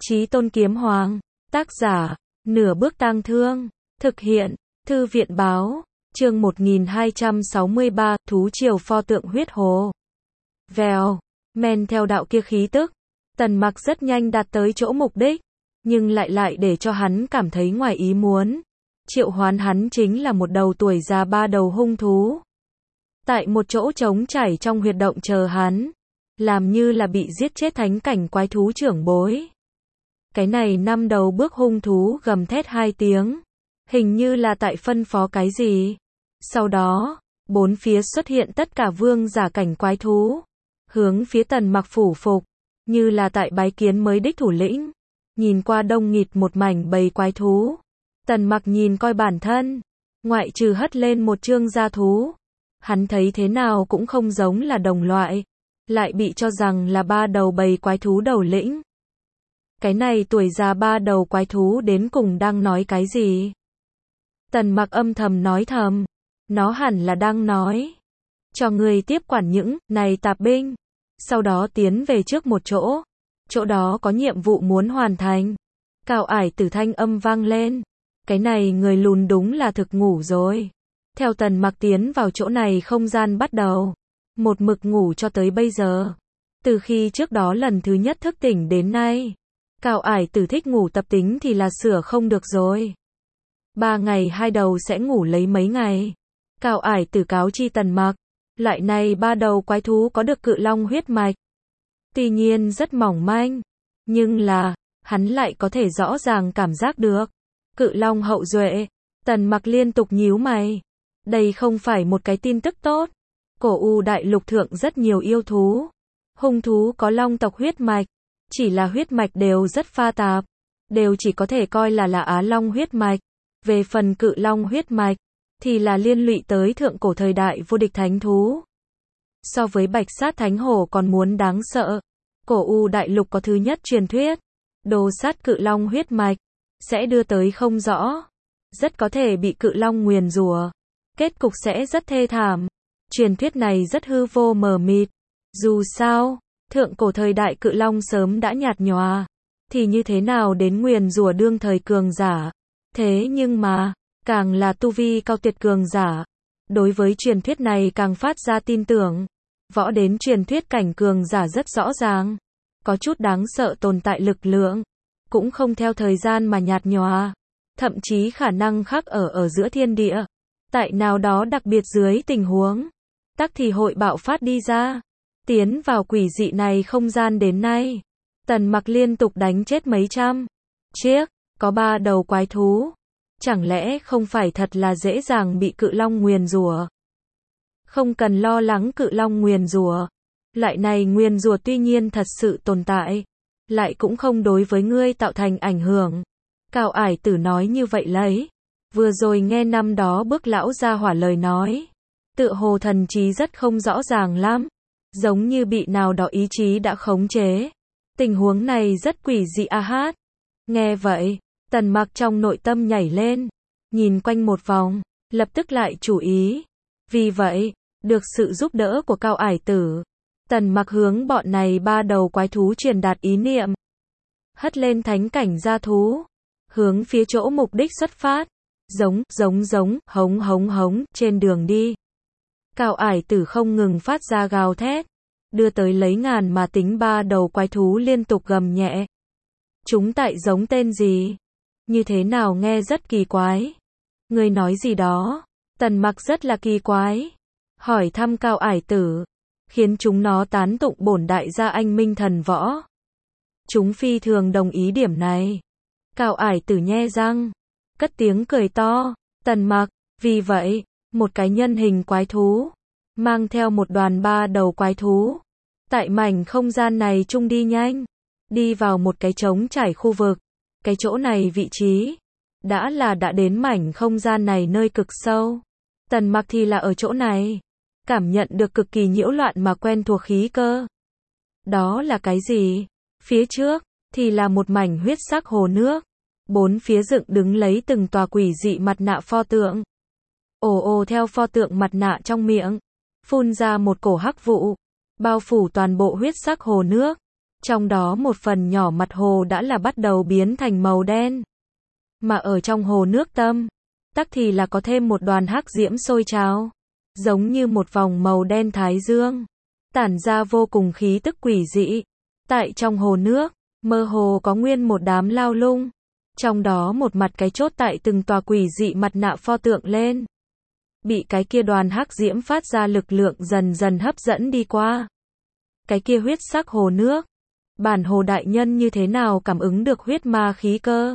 Chí Tôn Kiếm Hoàng. Tác giả, Nửa Bước Tang Thương. Thực hiện, Thư viện báo. Chương 1263, Thú Triều Pho tượng huyết hồ. Vèo, men theo đạo kia khí tức. Tần Mặc rất nhanh đạt tới chỗ mục đích, nhưng lại để cho hắn cảm thấy ngoài ý muốn. Triệu hoán hắn chính là một đầu tuổi già ba đầu hung thú. Tại một chỗ trống trải trong huyệt động chờ hắn, làm như là bị giết chết thánh cảnh quái thú trưởng bối. Cái này năm đầu bước hung thú gầm thét hai tiếng, hình như là tại phân phó cái gì. Sau đó, bốn phía xuất hiện tất cả vương giả cảnh quái thú, hướng phía Tần Mặc phủ phục, như là tại bái kiến mới đích thủ lĩnh. Nhìn qua đông nghịt một mảnh bầy quái thú, Tần Mặc nhìn coi bản thân, ngoại trừ hất lên một trương gia thú, hắn thấy thế nào cũng không giống là đồng loại, lại bị cho rằng là ba đầu bầy quái thú đầu lĩnh. Cái này tuổi già ba đầu quái thú đến cùng đang nói cái gì? Tần Mặc âm thầm nói thầm, nó hẳn là đang nói, cho người tiếp quản những này tạp binh, sau đó tiến về trước một chỗ, chỗ đó có nhiệm vụ muốn hoàn thành. Cao ải tử thanh âm vang lên, cái này người lùn đúng là thực ngủ rồi. Theo Tần Mặc tiến vào chỗ này không gian bắt đầu, một mực ngủ cho tới bây giờ. Từ khi trước đó lần thứ nhất thức tỉnh đến nay, Cao ải tử thích ngủ tập tính thì là sửa không được rồi. 3 ngày 2 đầu sẽ ngủ lấy mấy ngày. Cao ải tử cáo chi Tần Mặc, loại này ba đầu quái thú có được cự long huyết mạch. Tuy nhiên rất mỏng manh, nhưng là, hắn lại có thể rõ ràng cảm giác được. Cự long hậu duệ. Tần Mặc liên tục nhíu mày. Đây không phải một cái tin tức tốt. Cổ U đại lục thượng rất nhiều yêu thú, hung thú có long tộc huyết mạch, chỉ là huyết mạch đều rất pha tạp, đều chỉ có thể coi là Á Long huyết mạch. Về phần cự long huyết mạch, thì là liên lụy tới thượng cổ thời đại vô địch thánh thú. So với bạch sát thánh hổ còn muốn đáng sợ. Cổ U đại lục có thứ nhất truyền thuyết, đồ sát cự long huyết mạch, sẽ đưa tới không rõ, rất có thể bị cự long nguyền rủa, kết cục sẽ rất thê thảm. Truyền thuyết này rất hư vô mờ mịt. Dù sao, thượng cổ thời đại cự long sớm đã nhạt nhòa, thì như thế nào đến nguyền rủa đương thời cường giả. Thế nhưng mà, càng là tu vi cao tuyệt cường giả, đối với truyền thuyết này càng phát ra tin tưởng. Võ đến truyền thuyết cảnh cường giả rất rõ ràng, có chút đáng sợ tồn tại lực lượng, cũng không theo thời gian mà nhạt nhòa, thậm chí khả năng khắc ở giữa thiên địa. Tại nào đó đặc biệt dưới tình huống, tắc thì hội bạo phát đi ra. Tiến vào quỷ dị này không gian đến nay, Tần Mặc liên tục đánh chết mấy trăm chiếc, có 3 đầu quái thú. Chẳng lẽ không phải thật là dễ dàng bị cự long nguyền rủa? Không cần lo lắng cự long nguyền rủa. Loại này nguyền rủa tuy nhiên thật sự tồn tại, lại cũng không đối với ngươi tạo thành ảnh hưởng. Cao ải tử nói như vậy lấy. Vừa rồi nghe năm đó bước lão gia hỏa lời nói, tựa hồ thần trí rất không rõ ràng lắm, giống như bị nào đó ý chí đã khống chế. Tình huống này rất quỷ dị a hát. Nghe vậy, Tần Mặc trong nội tâm nhảy lên, nhìn quanh một vòng, lập tức lại chú ý. Vì vậy, được sự giúp đỡ của Cao ải tử, Tần Mặc hướng bọn này 3 đầu quái thú truyền đạt ý niệm, hất lên thánh cảnh gia thú, hướng phía chỗ mục đích xuất phát. Giống, hống, trên đường đi. Cao ải tử không ngừng phát ra gào thét, đưa tới lấy ngàn mà tính 3 đầu quái thú liên tục gầm nhẹ. Chúng tại giống tên gì? Như thế nào nghe rất kỳ quái. Người nói gì đó? Tần Mặc rất là kỳ quái, hỏi thăm Cao ải tử, khiến chúng nó tán tụng bổn đại gia anh minh thần võ. Chúng phi thường đồng ý điểm này. Cao ải tử nhe răng, cất tiếng cười to. Tần Mặc, vì vậy, một cái nhân hình quái thú, mang theo một đoàn 3 đầu quái thú, tại mảnh không gian này chung đi nhanh, đi vào một cái trống trải khu vực. Cái chỗ này vị trí, đã đến mảnh không gian này nơi cực sâu. Tần Mặc thì là ở chỗ này, cảm nhận được cực kỳ nhiễu loạn mà quen thuộc khí cơ. Đó là cái gì? Phía trước, thì là một mảnh huyết sắc hồ nước. Bốn phía dựng đứng lấy từng tòa quỷ dị mặt nạ pho tượng. Ồ theo pho tượng mặt nạ trong miệng, phun ra một cổ hắc vụ, bao phủ toàn bộ huyết sắc hồ nước. Trong đó một phần nhỏ mặt hồ đã là bắt đầu biến thành màu đen. Mà ở trong hồ nước tâm, tắc thì là có thêm một đoàn hắc diễm sôi trào, giống như một vòng màu đen thái dương, tản ra vô cùng khí tức quỷ dị. Tại trong hồ nước, mơ hồ có nguyên một đám lao lung, trong đó một mặt cái chốt tại từng tòa quỷ dị mặt nạ pho tượng lên, bị cái kia đoàn hắc diễm phát ra lực lượng dần dần hấp dẫn đi qua. Cái kia huyết sắc hồ nước, bản hồ đại nhân như thế nào cảm ứng được huyết ma khí cơ?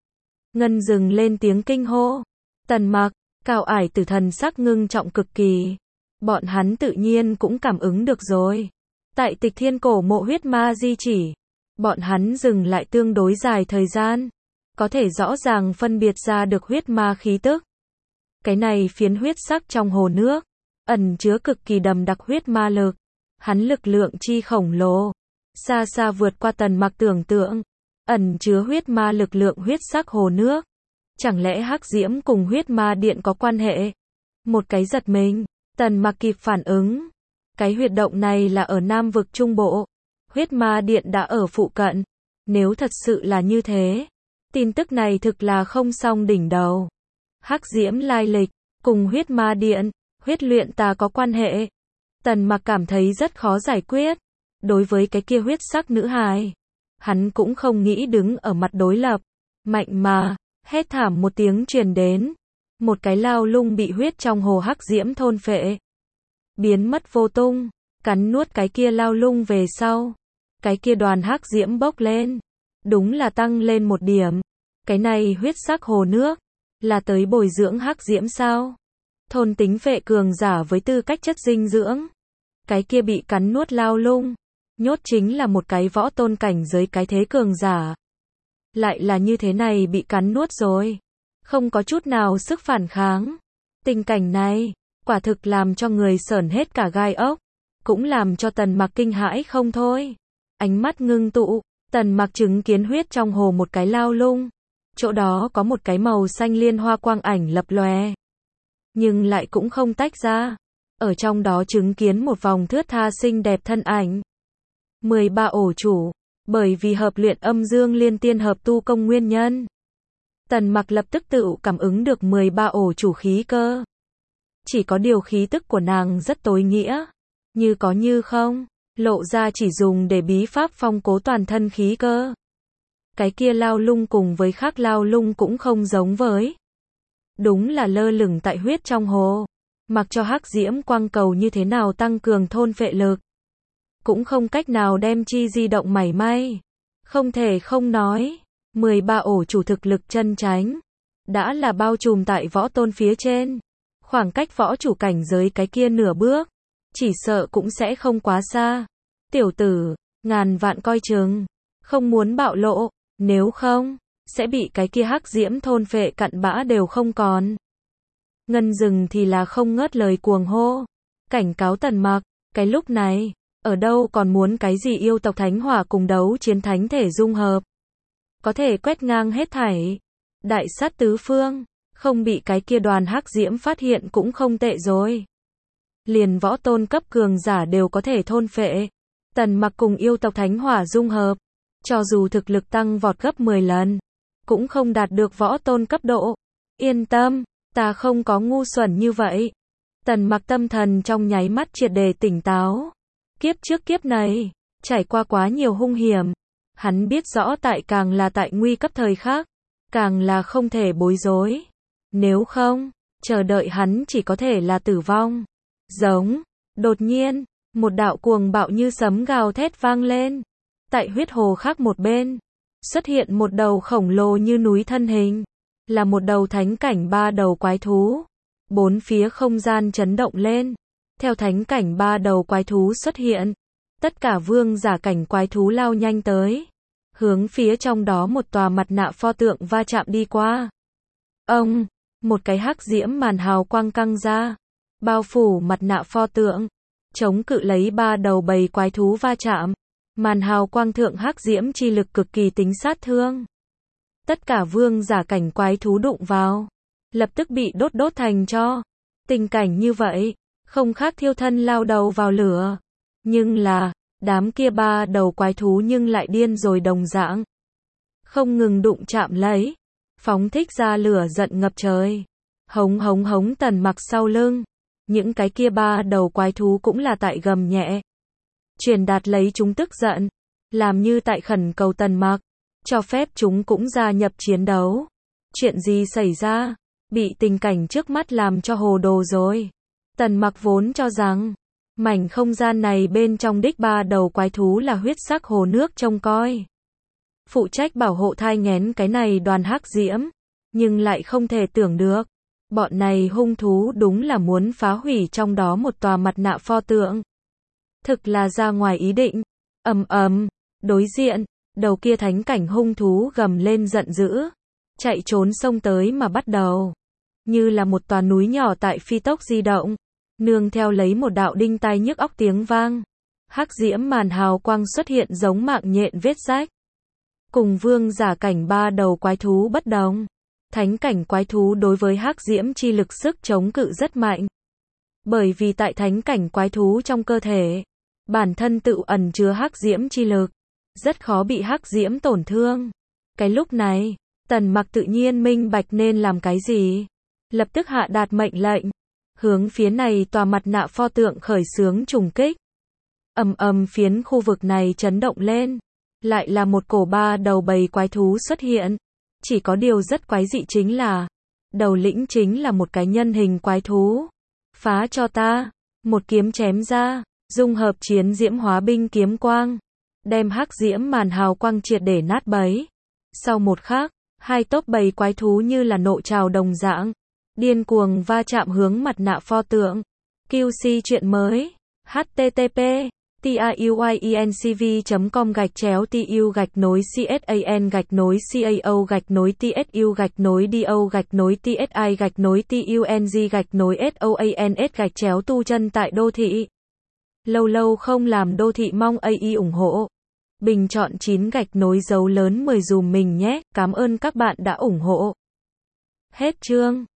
Ngân dừng lên tiếng kinh hô. Tần Mặc, Cao Ải Tử thần sắc ngưng trọng cực kỳ. Bọn hắn tự nhiên cũng cảm ứng được rồi. Tại Tịch Thiên cổ mộ huyết ma di chỉ, bọn hắn dừng lại tương đối dài thời gian, có thể rõ ràng phân biệt ra được huyết ma khí tức. Cái này phiến huyết sắc trong hồ nước, ẩn chứa cực kỳ đậm đặc huyết ma lực. Hắn lực lượng chi khổng lồ, xa xa vượt qua Tần Mặc tưởng tượng. Ẩn chứa huyết ma lực lượng huyết sắc hồ nước. Chẳng lẽ hắc diễm cùng huyết ma điện có quan hệ? Một cái giật mình, Tần Mặc kịp phản ứng. Cái huyệt động này là ở Nam vực Trung Bộ. Huyết ma điện đã ở phụ cận. Nếu thật sự là như thế, tin tức này thực là không song đỉnh đầu. Hắc diễm lai lịch, cùng huyết ma điện, huyết luyện tà có quan hệ. Tần Mặc cảm thấy rất khó giải quyết. Đối với cái kia huyết sắc nữ hài, hắn cũng không nghĩ đứng ở mặt đối lập. Mạnh mà, hét thảm một tiếng truyền đến. Một cái lao lung bị huyết trong hồ hắc diễm thôn phệ, biến mất vô tung. Cắn nuốt cái kia lao lung về sau, cái kia đoàn hắc diễm bốc lên. Đúng là tăng lên một điểm. Cái này huyết sắc hồ nước, là tới bồi dưỡng hắc diễm sao? Thôn tính phệ cường giả với tư cách chất dinh dưỡng. Cái kia bị cắn nuốt lao lung, nhốt chính là một cái võ tôn cảnh giới cái thế cường giả. Lại là như thế này bị cắn nuốt rồi. Không có chút nào sức phản kháng. Tình cảnh này, quả thực làm cho người sởn hết cả gai ốc. Cũng làm cho Tần Mặc kinh hãi không thôi. Ánh mắt ngưng tụ, Tần Mặc chứng kiến huyết trong hồ một cái lao lung. Chỗ đó có một cái màu xanh liên hoa quang ảnh lập lòe, nhưng lại cũng không tách ra. Ở trong đó chứng kiến một vòng thướt tha xinh đẹp thân ảnh. 13 ổ chủ, bởi vì hợp luyện âm dương liên tiên hợp tu công nguyên nhân. Tần Mặc lập tức tự cảm ứng được 13 ổ chủ khí cơ. Chỉ có điều khí tức của nàng rất tối nghĩa, như có như không, lộ ra chỉ dùng để bí pháp phong cố toàn thân khí cơ. Cái kia lao lung cùng với khác lao lung cũng không giống với. Đúng là lơ lửng tại huyết trong hồ. Mặc cho hắc diễm quang cầu như thế nào tăng cường thôn phệ lực, cũng không cách nào đem chi di động mảy may. Không thể không nói, 13 ổ chủ thực lực chân chánh, đã là bao trùm tại võ tôn phía trên. Khoảng cách võ chủ cảnh giới cái kia nửa bước, chỉ sợ cũng sẽ không quá xa. Tiểu tử, ngàn vạn coi chừng, không muốn bạo lộ, nếu không, sẽ bị cái kia hắc diễm thôn phệ cặn bã đều không còn. Ngân Dừng thì là không ngớt lời cuồng hô, cảnh cáo Tần Mặc, cái lúc này, ở đâu còn muốn cái gì yêu tộc thánh hỏa cùng đấu chiến thánh thể dung hợp. Có thể quét ngang hết thảy. Đại sát tứ phương, không bị cái kia đoàn hắc diễm phát hiện cũng không tệ rồi. Liền võ tôn cấp cường giả đều có thể thôn phệ. Tần Mặc cùng yêu tộc thánh hỏa dung hợp, cho dù thực lực tăng vọt gấp 10 lần, cũng không đạt được võ tôn cấp độ. Yên tâm, ta không có ngu xuẩn như vậy. Tần Mặc tâm thần trong nháy mắt triệt để tỉnh táo. Kiếp trước kiếp này, trải qua quá nhiều hung hiểm. Hắn biết rõ tại càng là tại nguy cấp thời khắc, càng là không thể bối rối. Nếu không, chờ đợi hắn chỉ có thể là tử vong. Giống, đột nhiên, một đạo cuồng bạo như sấm gào thét vang lên. Tại huyết hồ khác một bên, xuất hiện một đầu khổng lồ như núi thân hình. Là một đầu thánh cảnh 3 đầu quái thú. Bốn phía không gian chấn động lên. Theo thánh cảnh 3 đầu quái thú xuất hiện, tất cả vương giả cảnh quái thú lao nhanh tới. Hướng phía trong đó một tòa mặt nạ pho tượng va chạm đi qua. Ông, một cái hắc diễm màn hào quang căng ra, bao phủ mặt nạ pho tượng, chống cự lấy 3 đầu bầy quái thú va chạm. Màn hào quang thượng hắc diễm chi lực cực kỳ tính sát thương. Tất cả vương giả cảnh quái thú đụng vào, lập tức bị đốt thành tro. Tình cảnh như vậy, không khác thiêu thân lao đầu vào lửa. Nhưng là, Đám kia ba đầu quái thú nhưng lại điên rồi đồng dạng. Không ngừng đụng chạm lấy. Phóng thích ra lửa giận ngập trời. Hống hống hống Tần Mặc sau lưng. Những cái kia ba đầu quái thú cũng là tại gầm nhẹ. Truyền đạt lấy chúng tức giận. Làm như tại khẩn cầu Tần Mặc. Cho phép chúng cũng gia nhập chiến đấu. Chuyện gì xảy ra? Bị tình cảnh trước mắt làm cho hồ đồ rồi. Tần Mặc vốn cho rằng mảnh không gian này bên trong đích ba đầu quái thú là huyết sắc hồ nước trông coi. Phụ trách bảo hộ thai nghén cái này đoàn hắc diễm. Nhưng lại không thể tưởng được. Bọn này hung thú đúng là muốn phá hủy trong đó một tòa mặt nạ pho tượng. Thực là ra ngoài ý định. Ầm ầm, đối diện, đầu kia thánh cảnh hung thú gầm lên giận dữ. Chạy trốn xông tới mà bắt đầu. Như là một tòa núi nhỏ tại phi tốc di động. Nương theo lấy một đạo đinh tai nhức óc tiếng vang. Hắc diễm màn hào quang xuất hiện giống mạng nhện vết rách. Cùng vương giả cảnh ba đầu quái thú bất đồng. Thánh cảnh quái thú đối với hắc diễm chi lực sức chống cự rất mạnh. Bởi vì tại thánh cảnh quái thú trong cơ thể, bản thân tự ẩn chứa hắc diễm chi lực. Rất khó bị hắc diễm tổn thương. Cái lúc này, Tần Mặc tự nhiên minh bạch nên làm cái gì. Lập tức hạ đạt mệnh lệnh. Hướng phía này tòa mặt nạ pho tượng khởi xướng trùng kích. Ầm ầm phiến khu vực này chấn động lên. Lại là một cổ ba đầu bầy quái thú xuất hiện. Chỉ có điều rất quái dị chính là đầu lĩnh chính là một cái nhân hình quái thú. Phá cho ta. Một kiếm chém ra. Dung hợp chiến diễm hóa binh kiếm quang. Đem hắc diễm màn hào quang triệt để nát bấy. Sau một khắc, hai tốp bầy quái thú như là nộ trào đồng dạng. Điên cuồng va chạm hướng mặt nạ pho tượng. QC chuyện mới. http tiuiencv.com/tsu-tsuc/TSI-TUNG/TUNZ-SOANS tu chân tại đô thị. Lâu lâu không làm đô thị mong AI ủng hộ. Bình chọn 9 dấu lớn 10 dùm mình nhé. Cảm ơn các bạn đã ủng hộ. Hết chương.